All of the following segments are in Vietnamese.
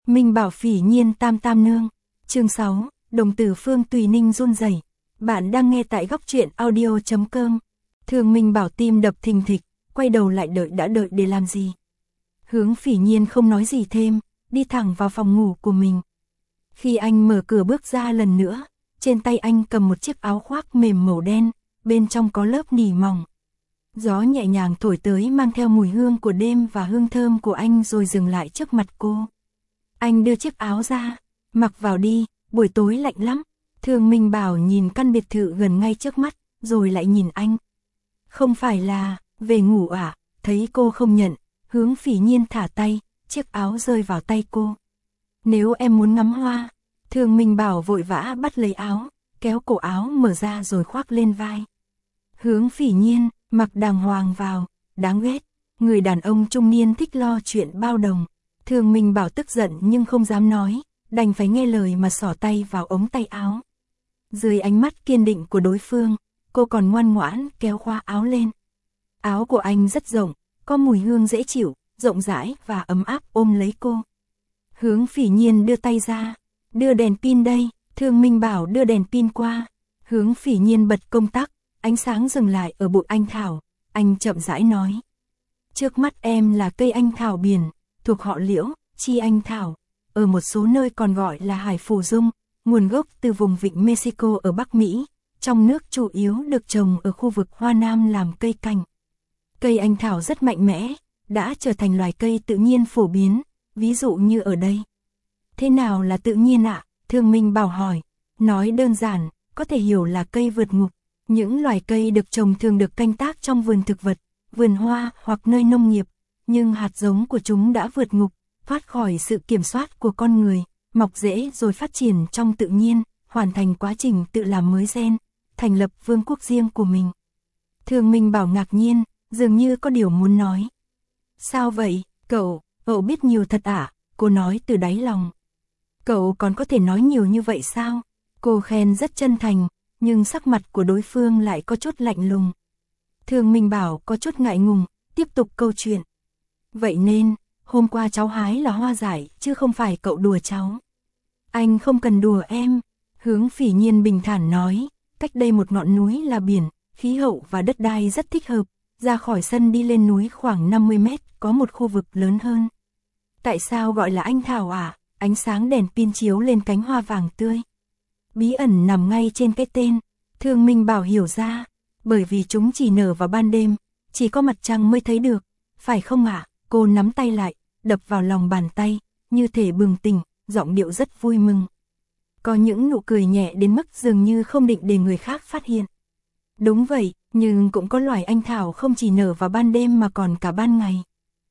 Minh Bảo Phỉ Nhiên Tam Tam Nương. Chương 6, đồng tử Phương Tùy Ninh run rẩy. Bạn đang nghe tại góc truyện audio.com. Thường Minh Bảo tim đập thình thịch, quay đầu lại đợi để làm gì. Hướng Phỉ Nhiên không nói gì thêm, đi thẳng vào phòng ngủ của mình. Khi anh mở cửa bước ra lần nữa, trên tay anh cầm một chiếc áo khoác mềm màu đen, bên trong có lớp nỉ mỏng. Gió nhẹ nhàng thổi tới mang theo mùi hương của đêm và hương thơm của anh rồi dừng lại trước mặt cô. Anh đưa chiếc áo ra, mặc vào đi, buổi tối lạnh lắm. Thường Minh Bảo nhìn căn biệt thự gần ngay trước mắt, rồi lại nhìn anh. Không phải là, về ngủ à? Thấy cô không nhận, Hướng Phỉ Nhiên thả tay, chiếc áo rơi vào tay cô. Nếu em muốn ngắm hoa, Thường Minh Bảo vội vã bắt lấy áo, kéo cổ áo mở ra rồi khoác lên vai. Hướng Phỉ Nhiên, mặc đàng hoàng vào, đáng ghét, người đàn ông trung niên thích lo chuyện bao đồng. Thường Minh Bảo tức giận nhưng không dám nói, đành phải nghe lời mà xỏ tay vào ống tay áo. Dưới ánh mắt kiên định của đối phương, cô còn ngoan ngoãn kéo khoa áo lên. Áo của anh rất rộng, có mùi hương dễ chịu, rộng rãi và ấm áp ôm lấy cô. Hướng Phỉ Nhiên đưa tay ra, đưa đèn pin đây. Thường Minh Bảo đưa đèn pin qua. Hướng Phỉ Nhiên bật công tắc, ánh sáng dừng lại ở bụi anh thảo. Anh chậm rãi nói: trước mắt em là cây anh thảo biển, thuộc họ Liễu, chi anh thảo. Ở một số nơi còn gọi là hải phù dung, nguồn gốc từ vùng vịnh Mexico ở Bắc Mỹ. Trong nước chủ yếu được trồng ở khu vực Hoa Nam làm cây cảnh. Cây anh thảo rất mạnh mẽ, đã trở thành loài cây tự nhiên phổ biến, ví dụ như ở đây. Thế nào là tự nhiên ạ? Thường Minh Bảo hỏi. Nói đơn giản, có thể hiểu là cây vượt ngục. Những loài cây được trồng thường được canh tác trong vườn thực vật, vườn hoa hoặc nơi nông nghiệp, nhưng hạt giống của chúng đã vượt ngục, thoát khỏi sự kiểm soát của con người, mọc rễ rồi phát triển trong tự nhiên, hoàn thành quá trình tự làm mới gen, thành lập vương quốc riêng của mình. Thường Minh Bảo ngạc nhiên, dường như có điều muốn nói. Sao vậy, cậu biết nhiều thật ạ? Cô nói từ đáy lòng. Cậu còn có thể nói nhiều như vậy sao? Cô khen rất chân thành, nhưng sắc mặt của đối phương lại có chút lạnh lùng. Thường Minh Bảo có chút ngại ngùng, tiếp tục câu chuyện. Vậy nên, hôm qua cháu hái là hoa dại, chứ không phải cậu đùa cháu. Anh không cần đùa em. Hướng Phỉ Nhiên bình thản nói, cách đây một ngọn núi là biển, khí hậu và đất đai rất thích hợp. Ra khỏi sân đi lên núi khoảng 50 mét, có một khu vực lớn hơn. Tại sao gọi là anh thảo à? Ánh sáng đèn pin chiếu lên cánh hoa vàng tươi. Bí ẩn nằm ngay trên cái tên. Thường Minh Bảo hiểu ra, bởi vì chúng chỉ nở vào ban đêm, chỉ có mặt trăng mới thấy được, phải không ạ? Cô nắm tay lại, đập vào lòng bàn tay, như thể bừng tỉnh, giọng điệu rất vui mừng. Có những nụ cười nhẹ đến mức dường như không định để người khác phát hiện. Đúng vậy, nhưng cũng có loài anh thảo không chỉ nở vào ban đêm mà còn cả ban ngày.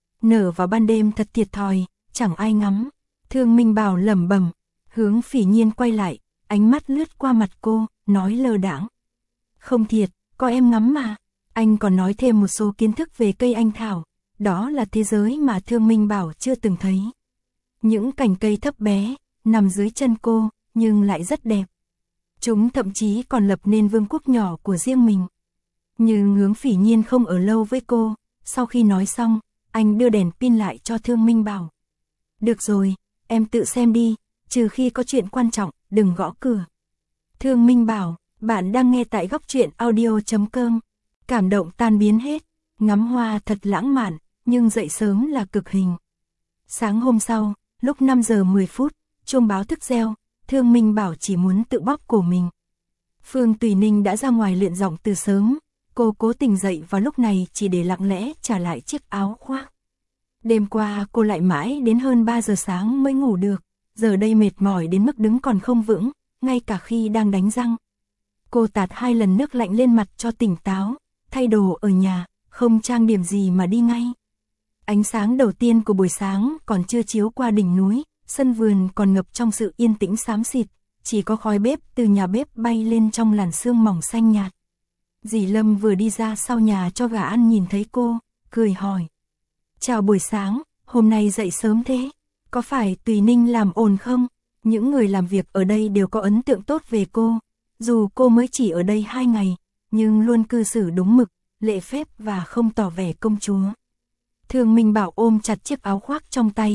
Nở vào ban đêm thật thiệt thòi, chẳng ai ngắm. Thường Minh Bảo lẩm bẩm. Hướng Phỉ Nhiên quay lại, ánh mắt lướt qua mặt cô, nói lơ đãng. Không thiệt, có em ngắm mà. Anh còn nói thêm một số kiến thức về cây anh thảo. Đó là thế giới mà Thường Minh Bảo chưa từng thấy. Những cành cây thấp bé, nằm dưới chân cô, nhưng lại rất đẹp. Chúng thậm chí còn lập nên vương quốc nhỏ của riêng mình. Nhưng Hướng Phỉ Nhiên không ở lâu với cô. Sau khi nói xong, anh đưa đèn pin lại cho Thường Minh Bảo. Được rồi, em tự xem đi, trừ khi có chuyện quan trọng, đừng gõ cửa. Thường Minh Bảo, bạn đang nghe tại góc truyện audio.com. Cảm động tan biến hết, ngắm hoa thật lãng mạn, nhưng dậy sớm là cực hình. Sáng hôm sau, lúc 5 giờ 10 phút, chuông báo thức reo, Thường Minh Bảo chỉ muốn tự bóp cổ mình. Phương Tùy Ninh đã ra ngoài luyện giọng từ sớm, cô cố tình dậy vào lúc này chỉ để lặng lẽ trả lại chiếc áo khoác. Đêm qua cô lại mãi đến hơn 3 giờ sáng mới ngủ được, giờ đây mệt mỏi đến mức đứng còn không vững, ngay cả khi đang đánh răng. Cô tạt 2 lần nước lạnh lên mặt cho tỉnh táo, thay đồ ở nhà, không trang điểm gì mà đi ngay. Ánh sáng đầu tiên của buổi sáng còn chưa chiếu qua đỉnh núi, sân vườn còn ngập trong sự yên tĩnh xám xịt, chỉ có khói bếp từ nhà bếp bay lên trong làn sương mỏng xanh nhạt. Dì Lâm vừa đi ra sau nhà cho gà ăn nhìn thấy cô, cười hỏi. Chào buổi sáng, hôm nay dậy sớm thế, có phải Tùy Ninh làm ồn không? Những người làm việc ở đây đều có ấn tượng tốt về cô, dù cô mới chỉ ở đây 2 ngày, nhưng luôn cư xử đúng mực, lễ phép và không tỏ vẻ công chúa. Thường Minh Bảo ôm chặt chiếc áo khoác trong tay,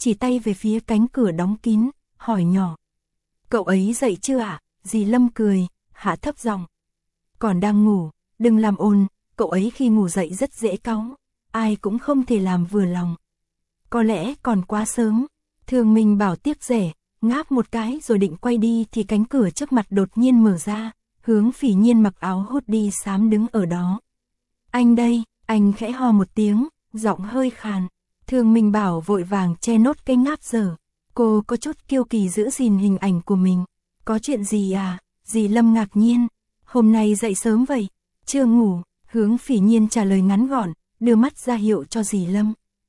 chỉ tay về phía cánh cửa đóng kín, hỏi nhỏ. Cậu ấy dậy chưa ạ? Dì Lâm cười, hạ thấp giọng. Còn đang ngủ, đừng làm ồn, cậu ấy khi ngủ dậy rất dễ cáu, ai cũng không thể làm vừa lòng. Có lẽ còn quá sớm, Thường Minh Bảo tiếc rẻ, ngáp một cái rồi định quay đi thì cánh cửa trước mặt đột nhiên mở ra, Hướng Phỉ Nhiên mặc áo hoodie xám đứng ở đó. Anh đây, anh khẽ ho một tiếng, giọng hơi khàn. Thường Minh Bảo vội vàng che nốt cái ngáp dở. Cô có chút kiêu kỳ giữ gìn hình ảnh của mình. Có chuyện gì à? Dì Lâm ngạc nhiên. Hôm nay dậy sớm vậy? Chưa ngủ, Hướng Phỉ Nhiên trả lời ngắn gọn, đưa mắt ra hiệu cho dì Lâm.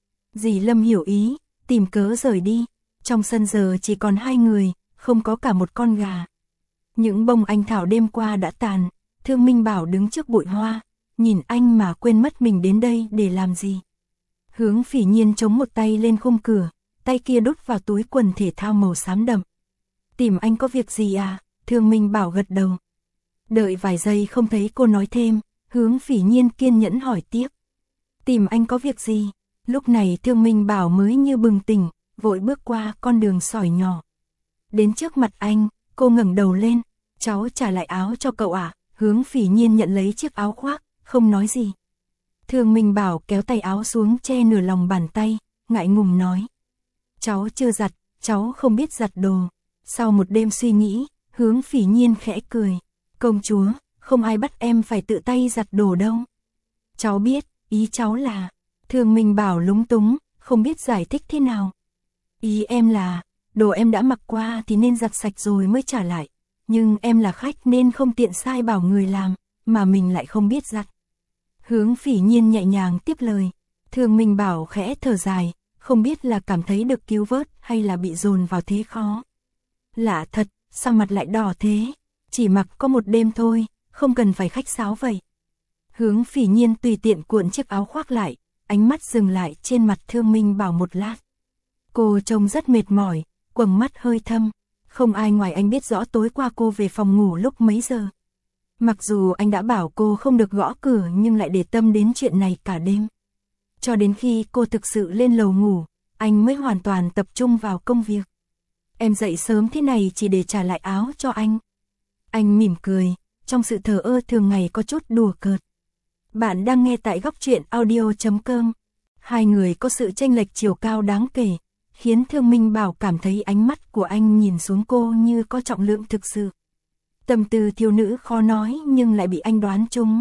Dì Lâm hiểu ý, tìm cớ rời đi. Trong sân giờ chỉ còn 2 người, không có cả một con gà. Những bông anh thảo đêm qua đã tàn, Thương Minh Bảo đứng trước bụi hoa, nhìn anh mà quên mất mình đến đây để làm gì. Hướng Phỉ Nhiên chống một tay lên khung cửa, tay kia đút vào túi quần thể thao màu xám đậm. Tìm anh có việc gì à? Thương Minh Bảo gật đầu. Đợi vài giây không thấy cô nói thêm, Hướng Phỉ Nhiên kiên nhẫn hỏi tiếp. Tìm anh có việc gì? Lúc này Thương Minh Bảo mới như bừng tỉnh, vội bước qua con đường sỏi nhỏ. Đến trước mặt anh, cô ngẩng đầu lên. Cháu trả lại áo cho cậu ạ. Hướng Phỉ Nhiên nhận lấy chiếc áo khoác, không nói gì. Thương Minh Bảo kéo tay áo xuống che nửa lòng bàn tay, ngại ngùng nói. Cháu chưa giặt, cháu không biết giặt đồ. Sau một đêm suy nghĩ, Hướng Phỉ Nhiên khẽ cười. Công chúa, không ai bắt em phải tự tay giặt đồ đâu. Cháu biết, ý cháu là... Thương Minh Bảo lúng túng, không biết giải thích thế nào. Ý em là, đồ em đã mặc qua thì nên giặt sạch rồi mới trả lại. Nhưng em là khách nên không tiện sai bảo người làm, mà mình lại không biết giặt. Hướng Phỉ Nhiên nhẹ nhàng tiếp lời. Thương Minh Bảo khẽ thở dài, không biết là cảm thấy được cứu vớt hay là bị dồn vào thế khó. Lạ thật, sao mặt lại đỏ thế? Chỉ mặc có một đêm thôi, không cần phải khách sáo vậy. Hướng Phỉ Nhiên tùy tiện cuộn chiếc áo khoác lại, ánh mắt dừng lại trên mặt Thương Minh Bảo một lát. Cô trông rất mệt mỏi, quầng mắt hơi thâm. Không ai ngoài anh biết rõ tối qua cô về phòng ngủ lúc mấy giờ. Mặc dù anh đã bảo cô không được gõ cửa nhưng lại để tâm đến chuyện này cả đêm. Cho đến khi cô thực sự lên lầu ngủ, anh mới hoàn toàn tập trung vào công việc. Em dậy sớm thế này chỉ để trả lại áo cho anh. Anh mỉm cười, trong sự thờ ơ thường ngày có chút đùa cợt. Bạn đang nghe tại góc truyện audio.com. Hai người có sự chênh lệch chiều cao đáng kể, khiến Thương Minh Bảo cảm thấy ánh mắt của anh nhìn xuống cô như có trọng lượng thực sự. Tâm tư thiếu nữ khó nói nhưng lại bị anh đoán trúng.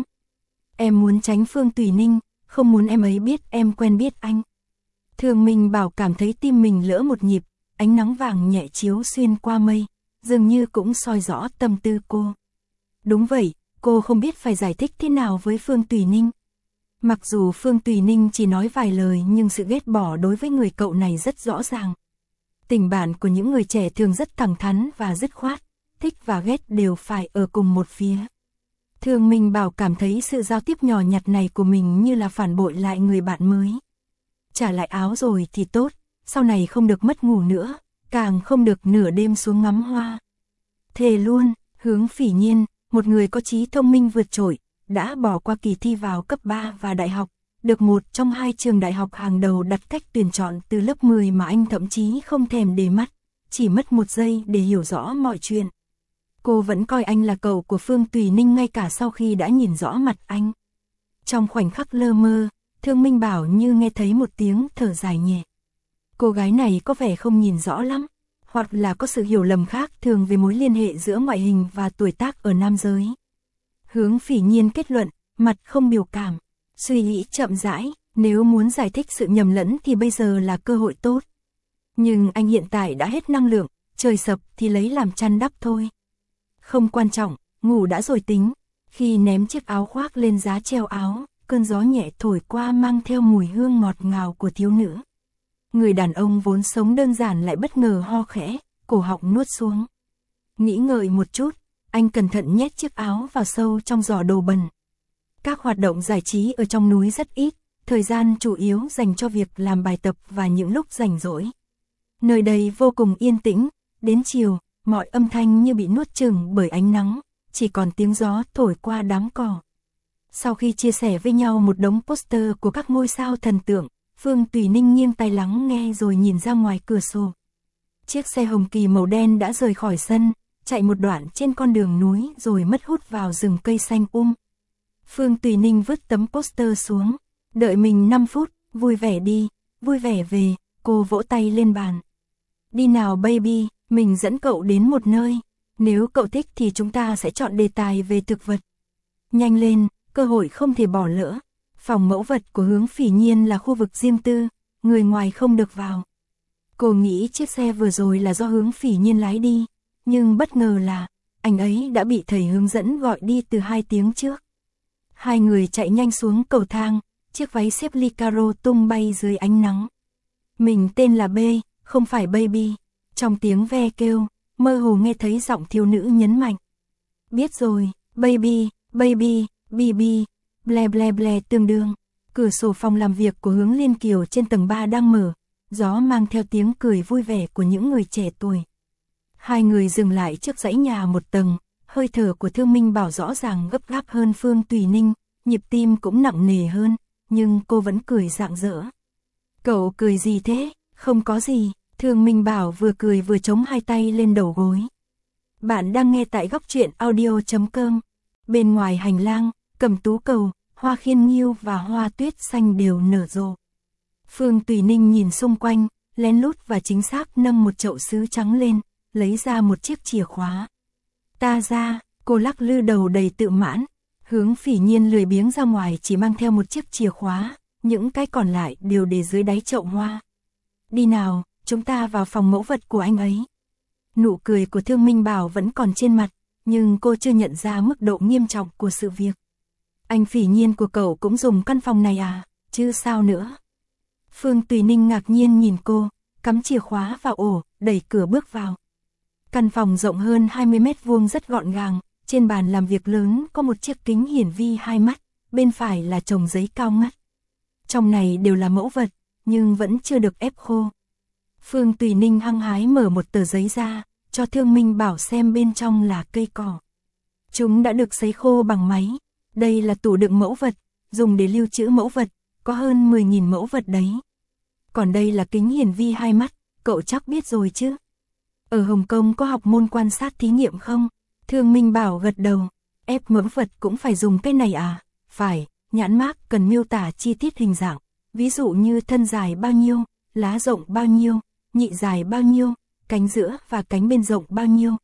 Em muốn tránh Phương Tùy Ninh, không muốn em ấy biết em quen biết anh. Thương Minh Bảo cảm thấy tim mình lỡ một nhịp, ánh nắng vàng nhẹ chiếu xuyên qua mây, dường như cũng soi rõ tâm tư cô. Đúng vậy, cô không biết phải giải thích thế nào với Phương Tùy Ninh. Mặc dù Phương Tùy Ninh chỉ nói vài lời nhưng sự ghét bỏ đối với người cậu này rất rõ ràng. Tình bạn của những người trẻ thường rất thẳng thắn và dứt khoát, thích và ghét đều phải ở cùng một phía. Thương Minh Bảo cảm thấy sự giao tiếp nhỏ nhặt này của mình như là phản bội lại người bạn mới. Trả lại áo rồi thì tốt, sau này không được mất ngủ nữa, càng không được nửa đêm xuống ngắm hoa. Thề luôn, Hướng Phỉ Nhiên, một người có trí thông minh vượt trội, đã bỏ qua kỳ thi vào cấp 3 và đại học, được một trong 2 trường đại học hàng đầu đặt cách tuyển chọn từ lớp 10 mà anh thậm chí không thèm để mắt, chỉ mất 1 giây để hiểu rõ mọi chuyện. Cô vẫn coi anh là cậu của Phương Tùy Ninh ngay cả sau khi đã nhìn rõ mặt anh. Trong khoảnh khắc lơ mơ, Thương Minh Bảo như nghe thấy một tiếng thở dài nhẹ. Cô gái này có vẻ không nhìn rõ lắm, hoặc là có sự hiểu lầm khác thường về mối liên hệ giữa ngoại hình và tuổi tác ở nam giới. Hướng Phỉ Nhiên kết luận, mặt không biểu cảm, suy nghĩ chậm rãi, nếu muốn giải thích sự nhầm lẫn thì bây giờ là cơ hội tốt. Nhưng anh hiện tại đã hết năng lượng, trời sập thì lấy làm chăn đắp thôi. Không quan trọng, ngủ đã rồi tính. Khi ném chiếc áo khoác lên giá treo áo, cơn gió nhẹ thổi qua mang theo mùi hương ngọt ngào của thiếu nữ. Người đàn ông vốn sống đơn giản lại bất ngờ ho khẽ, cổ họng nuốt xuống. Nghĩ ngợi một chút, anh cẩn thận nhét chiếc áo vào sâu trong giỏ đồ bẩn. Các hoạt động giải trí ở trong núi rất ít, thời gian chủ yếu dành cho việc làm bài tập và những lúc rảnh rỗi. Nơi đây vô cùng yên tĩnh, đến chiều, mọi âm thanh như bị nuốt chửng bởi ánh nắng, chỉ còn tiếng gió thổi qua đám cỏ. Sau khi chia sẻ với nhau một đống poster của các ngôi sao thần tượng, Phương Tùy Ninh nghiêng tai lắng nghe rồi nhìn ra ngoài cửa sổ. Chiếc xe hồng kỳ màu đen đã rời khỏi sân, chạy một đoạn trên con đường núi rồi mất hút vào rừng cây xanh Phương Tùy Ninh vứt tấm poster xuống, đợi mình 5 phút, vui vẻ đi, vui vẻ về, cô vỗ tay lên bàn. Đi nào baby, mình dẫn cậu đến một nơi, nếu cậu thích thì chúng ta sẽ chọn đề tài về thực vật. Nhanh lên, cơ hội không thể bỏ lỡ. Phòng mẫu vật của Hướng Phỉ Nhiên là khu vực riêng tư, người ngoài không được vào. Cô nghĩ chiếc xe vừa rồi là do Hướng Phỉ Nhiên lái đi, nhưng bất ngờ là anh ấy đã bị thầy hướng dẫn gọi đi từ 2 tiếng trước. Hai người chạy nhanh xuống cầu thang, chiếc váy xếp ly caro tung bay dưới ánh nắng. Mình tên là B, không phải baby. Trong tiếng ve kêu, mơ hồ nghe thấy giọng thiếu nữ nhấn mạnh. Biết rồi, baby, baby, bb, ble ble ble tương đương. Cửa sổ phòng làm việc của Hướng Liên Kiều trên tầng 3 đang mở, gió mang theo tiếng cười vui vẻ của những người trẻ tuổi. Hai người dừng lại trước dãy nhà một tầng, hơi thở của Thương Minh Bảo rõ ràng gấp gáp hơn Phương Tùy Ninh, nhịp tim cũng nặng nề hơn, nhưng cô vẫn cười rạng rỡ. Cậu cười gì thế? Không có gì, Thương Minh Bảo vừa cười vừa chống hai tay lên đầu gối. Bạn đang nghe tại góc truyện audio.com. Bên ngoài hành lang, Cẩm Tú Cầu, hoa khiên nghiêu và hoa tuyết xanh đều nở rộ. Phương Tùy Ninh nhìn xung quanh, lén lút và chính xác nâng một chậu sứ trắng lên, lấy ra một chiếc chìa khóa. Ta ra, cô lắc lư đầu đầy tự mãn. Hướng Phỉ Nhiên lười biếng ra ngoài chỉ mang theo một chiếc chìa khóa, những cái còn lại đều để dưới đáy chậu hoa. Đi nào, chúng ta vào phòng mẫu vật của anh ấy. Nụ cười của Thương Minh Bảo vẫn còn trên mặt, nhưng cô chưa nhận ra mức độ nghiêm trọng của sự việc. Anh Phỉ Nhiên của cậu cũng dùng căn phòng này à, chứ sao nữa. Phương Tùy Ninh ngạc nhiên nhìn cô, cắm chìa khóa vào ổ, đẩy cửa bước vào. Căn phòng rộng hơn 20 mét vuông rất gọn gàng, trên bàn làm việc lớn có một chiếc kính hiển vi 2 mắt, bên phải là chồng giấy cao ngất. Trong này đều là mẫu vật, nhưng vẫn chưa được ép khô. Phương Tùy Ninh hăng hái mở một tờ giấy ra, cho Thương Minh Bảo xem bên trong là cây cỏ. Chúng đã được sấy khô bằng máy. Đây là tủ đựng mẫu vật, dùng để lưu trữ mẫu vật, có hơn 10.000 mẫu vật đấy. Còn đây là kính hiển vi 2 mắt, cậu chắc biết rồi chứ. Ở Hồng Kông có học môn quan sát thí nghiệm không? Thương Minh Bảo gật đầu. Ép mẫu vật cũng phải dùng cái này à? Phải, nhãn mác cần miêu tả chi tiết hình dạng. Ví dụ như thân dài bao nhiêu, lá rộng bao nhiêu, nhị dài bao nhiêu, cánh giữa và cánh bên rộng bao nhiêu.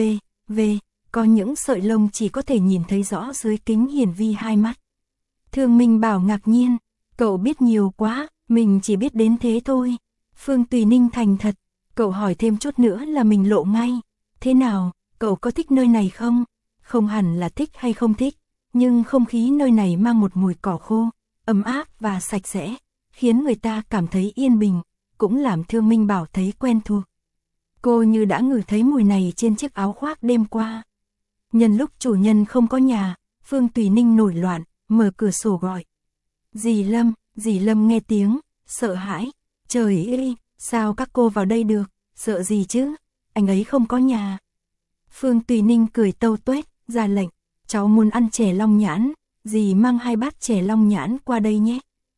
Có những sợi lông chỉ có thể nhìn thấy rõ dưới kính hiển vi 2 mắt. Thương Minh Bảo ngạc nhiên. Cậu biết nhiều quá, mình chỉ biết đến thế thôi. Phương Tùy Ninh thành thật. Cậu hỏi thêm chút nữa là mình lộ ngay. Thế nào, cậu có thích nơi này không? Không hẳn là thích hay không thích, nhưng không khí nơi này mang một mùi cỏ khô, ấm áp và sạch sẽ, khiến người ta cảm thấy yên bình, cũng làm Thương Minh Bảo thấy quen thuộc. Cô như đã ngửi thấy mùi này trên chiếc áo khoác đêm qua. Nhân lúc chủ nhân không có nhà, Phương Tùy Ninh nổi loạn, mở cửa sổ gọi. Dì Lâm nghe tiếng, sợ hãi. Trời ơi, sao các cô vào đây được, sợ gì chứ, anh ấy không có nhà. Phương Tùy Ninh cười tâu tuét, ra lệnh, cháu muốn ăn chè long nhãn, dì mang 2 bát chè long nhãn qua đây nhé.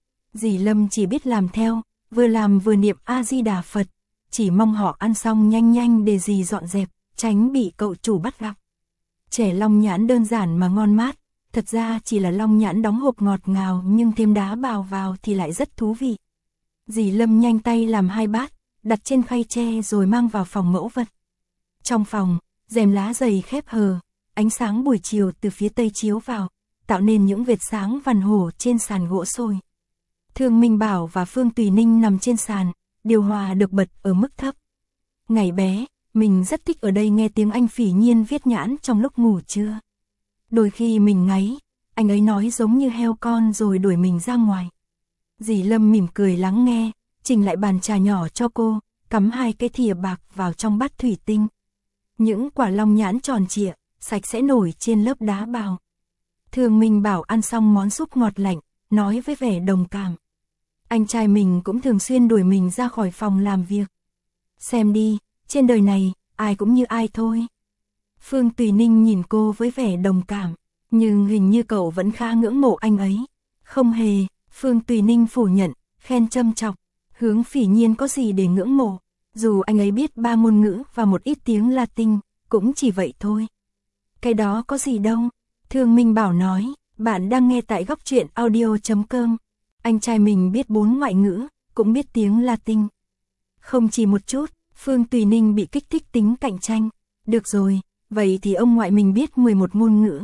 Dì Lâm chỉ biết làm theo, vừa làm vừa niệm A-di-đà Phật, chỉ mong họ ăn xong nhanh nhanh để dì dọn dẹp, tránh bị cậu chủ bắt gặp. Chè long nhãn đơn giản mà ngon mát, thật ra chỉ là long nhãn đóng hộp ngọt ngào nhưng thêm đá bào vào thì lại rất thú vị. Dì Lâm nhanh tay làm 2 bát, đặt trên khay tre rồi mang vào phòng mẫu vật. Trong phòng, rèm lá dày khép hờ, ánh sáng buổi chiều từ phía tây chiếu vào, tạo nên những vệt sáng vằn hổ trên sàn gỗ sồi. Thương Minh Bảo và Phương Tùy Ninh nằm trên sàn, điều hòa được bật ở mức thấp. Ngày bé, mình rất thích ở đây nghe tiếng anh Phỉ Nhiên viết nhãn trong lúc ngủ trưa. Đôi khi mình ngáy, anh ấy nói giống như heo con rồi đuổi mình ra ngoài. Dì Lâm mỉm cười lắng nghe, chỉnh lại bàn trà nhỏ cho cô, cắm 2 cái thìa bạc vào trong bát thủy tinh. Những quả long nhãn tròn trịa, sạch sẽ nổi trên lớp đá bào. Thương Minh Bảo ăn xong món súp ngọt lạnh, nói với vẻ đồng cảm. Anh trai mình cũng thường xuyên đuổi mình ra khỏi phòng làm việc. Xem đi, trên đời này, ai cũng như ai thôi. Phương Tùy Ninh nhìn cô với vẻ đồng cảm, nhưng hình như cậu vẫn khá ngưỡng mộ anh ấy. Không hề, Phương Tùy Ninh phủ nhận, khen châm chọc. Hướng Phỉ Nhiên có gì để ngưỡng mộ, dù anh ấy biết 3 ngôn ngữ và một ít tiếng Latin, cũng chỉ vậy thôi. Cái đó có gì đâu, Thương Minh Bảo nói, bạn đang nghe tại góc truyện audio.com. Anh trai mình biết 4 ngoại ngữ, cũng biết tiếng Latin. Không chỉ một chút, Phương Tùy Ninh bị kích thích tính cạnh tranh. Được rồi, vậy thì ông ngoại mình biết 11 ngôn ngữ.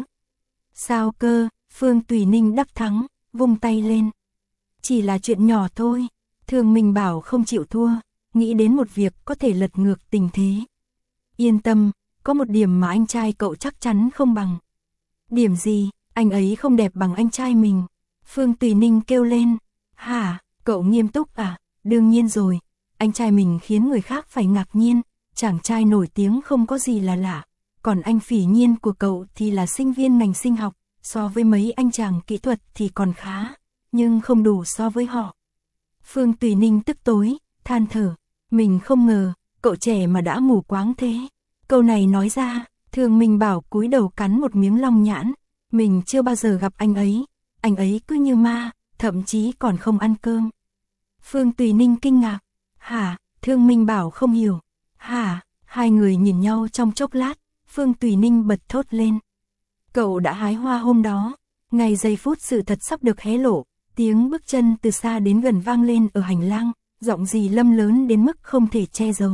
Sao cơ, Phương Tùy Ninh đắc thắng, vung tay lên. Chỉ là chuyện nhỏ thôi, Thương Minh Bảo không chịu thua, nghĩ đến một việc có thể lật ngược tình thế. Yên tâm, có một điểm mà anh trai cậu chắc chắn không bằng. Điểm gì, anh ấy không đẹp bằng anh trai mình. Phương Tùy Ninh kêu lên. Hả, cậu nghiêm túc à? Đương nhiên rồi, anh trai mình khiến người khác phải ngạc nhiên. Chàng trai nổi tiếng không có gì là lạ. Còn anh Phỉ Nhiên của cậu thì là sinh viên ngành sinh học, so với mấy anh chàng kỹ thuật thì còn khá, nhưng không đủ so với họ. Phương Tùy Ninh tức tối, than thở. Mình không ngờ, cậu trẻ mà đã mù quáng thế. Câu này nói ra, Thương Minh Bảo cúi đầu cắn một miếng long nhãn. Mình chưa bao giờ gặp anh ấy cứ như ma, thậm chí còn không ăn cơm. Phương Tùy Ninh kinh ngạc. Hả, Thương Minh Bảo không hiểu. Hả, hai người nhìn nhau trong chốc lát, Phương Tùy Ninh bật thốt lên. Cậu đã hái hoa hôm đó, ngay giây phút sự thật sắp được hé lộ, tiếng bước chân từ xa đến gần vang lên ở hành lang, giọng dì Lâm lớn đến mức không thể che giấu.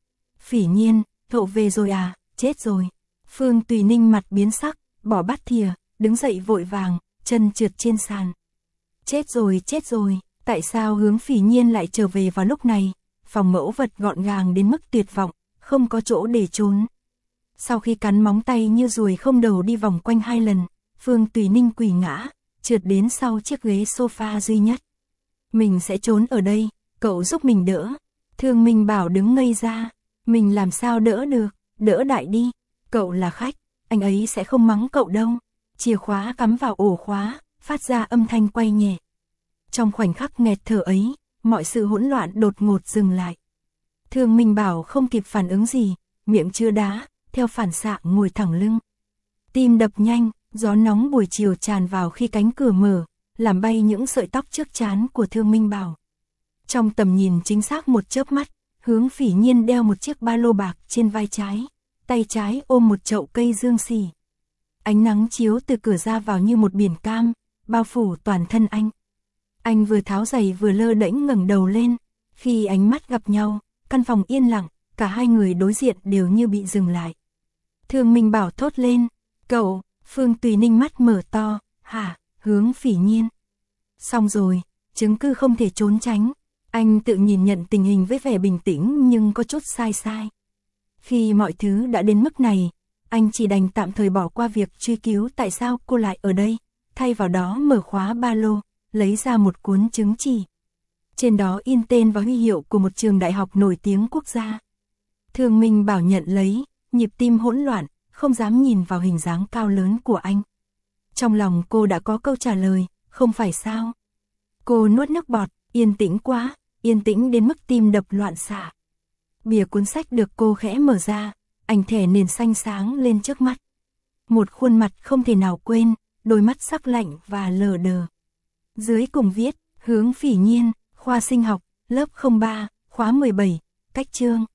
Phỉ Nhiên, cậu về rồi à, chết rồi. Phương Tùy Ninh mặt biến sắc, bỏ bát thìa, đứng dậy vội vàng, chân trượt trên sàn. Chết rồi, tại sao Hướng Phỉ Nhiên lại trở về vào lúc này? Phòng mẫu vật gọn gàng đến mức tuyệt vọng, không có chỗ để trốn. Sau khi cắn móng tay như ruồi không đầu đi vòng quanh 2 lần, Phương Tùy Ninh quỳ ngã, trượt đến sau chiếc ghế sofa duy nhất. Mình sẽ trốn ở đây, cậu giúp mình đỡ. Thương Minh Bảo đứng ngây ra, mình làm sao đỡ được, đỡ đại đi, cậu là khách, anh ấy sẽ không mắng cậu đâu. Chìa khóa cắm vào ổ khóa, phát ra âm thanh quay nhẹ. Trong khoảnh khắc nghẹt thở ấy, mọi sự hỗn loạn đột ngột dừng lại. Thương Minh Bảo không kịp phản ứng gì, miệng chưa đá, theo phản xạ ngồi thẳng lưng. Tim đập nhanh, gió nóng buổi chiều tràn vào khi cánh cửa mở, làm bay những sợi tóc trước trán của Thương Minh Bảo. Trong tầm nhìn chính xác một chớp mắt, Hướng Phỉ Nhiên đeo một chiếc ba lô bạc trên vai trái, tay trái ôm một chậu cây dương xỉ. Ánh nắng chiếu từ cửa ra vào như một biển cam, bao phủ toàn thân anh. Anh vừa tháo giày vừa lơ đễnh ngẩng đầu lên, khi ánh mắt gặp nhau, căn phòng yên lặng, cả hai người đối diện đều như bị dừng lại. Thương Minh Bảo thốt lên, cậu, Phương Tùy Ninh mắt mở to, hả, Hướng Phỉ Nhiên. Xong rồi, chứng cứ không thể trốn tránh, anh tự nhìn nhận tình hình với vẻ bình tĩnh nhưng có chút sai. Khi mọi thứ đã đến mức này, anh chỉ đành tạm thời bỏ qua việc truy cứu tại sao cô lại ở đây, thay vào đó mở khóa ba lô, lấy ra một cuốn chứng chỉ. Trên đó in tên và huy hiệu của một trường đại học nổi tiếng quốc gia. Thương Minh Bảo nhận lấy, nhịp tim hỗn loạn, không dám nhìn vào hình dáng cao lớn của anh. Trong lòng cô đã có câu trả lời, không phải sao? Cô nuốt nước bọt, yên tĩnh quá, yên tĩnh đến mức tim đập loạn xạ. Bìa cuốn sách được cô khẽ mở ra, ảnh thẻ nền xanh sáng lên trước mắt. Một khuôn mặt không thể nào quên, đôi mắt sắc lạnh và lờ đờ. Dưới cùng viết, Hướng Phỉ Nhiên, khoa sinh học, lớp 03, khóa 17, cách chương.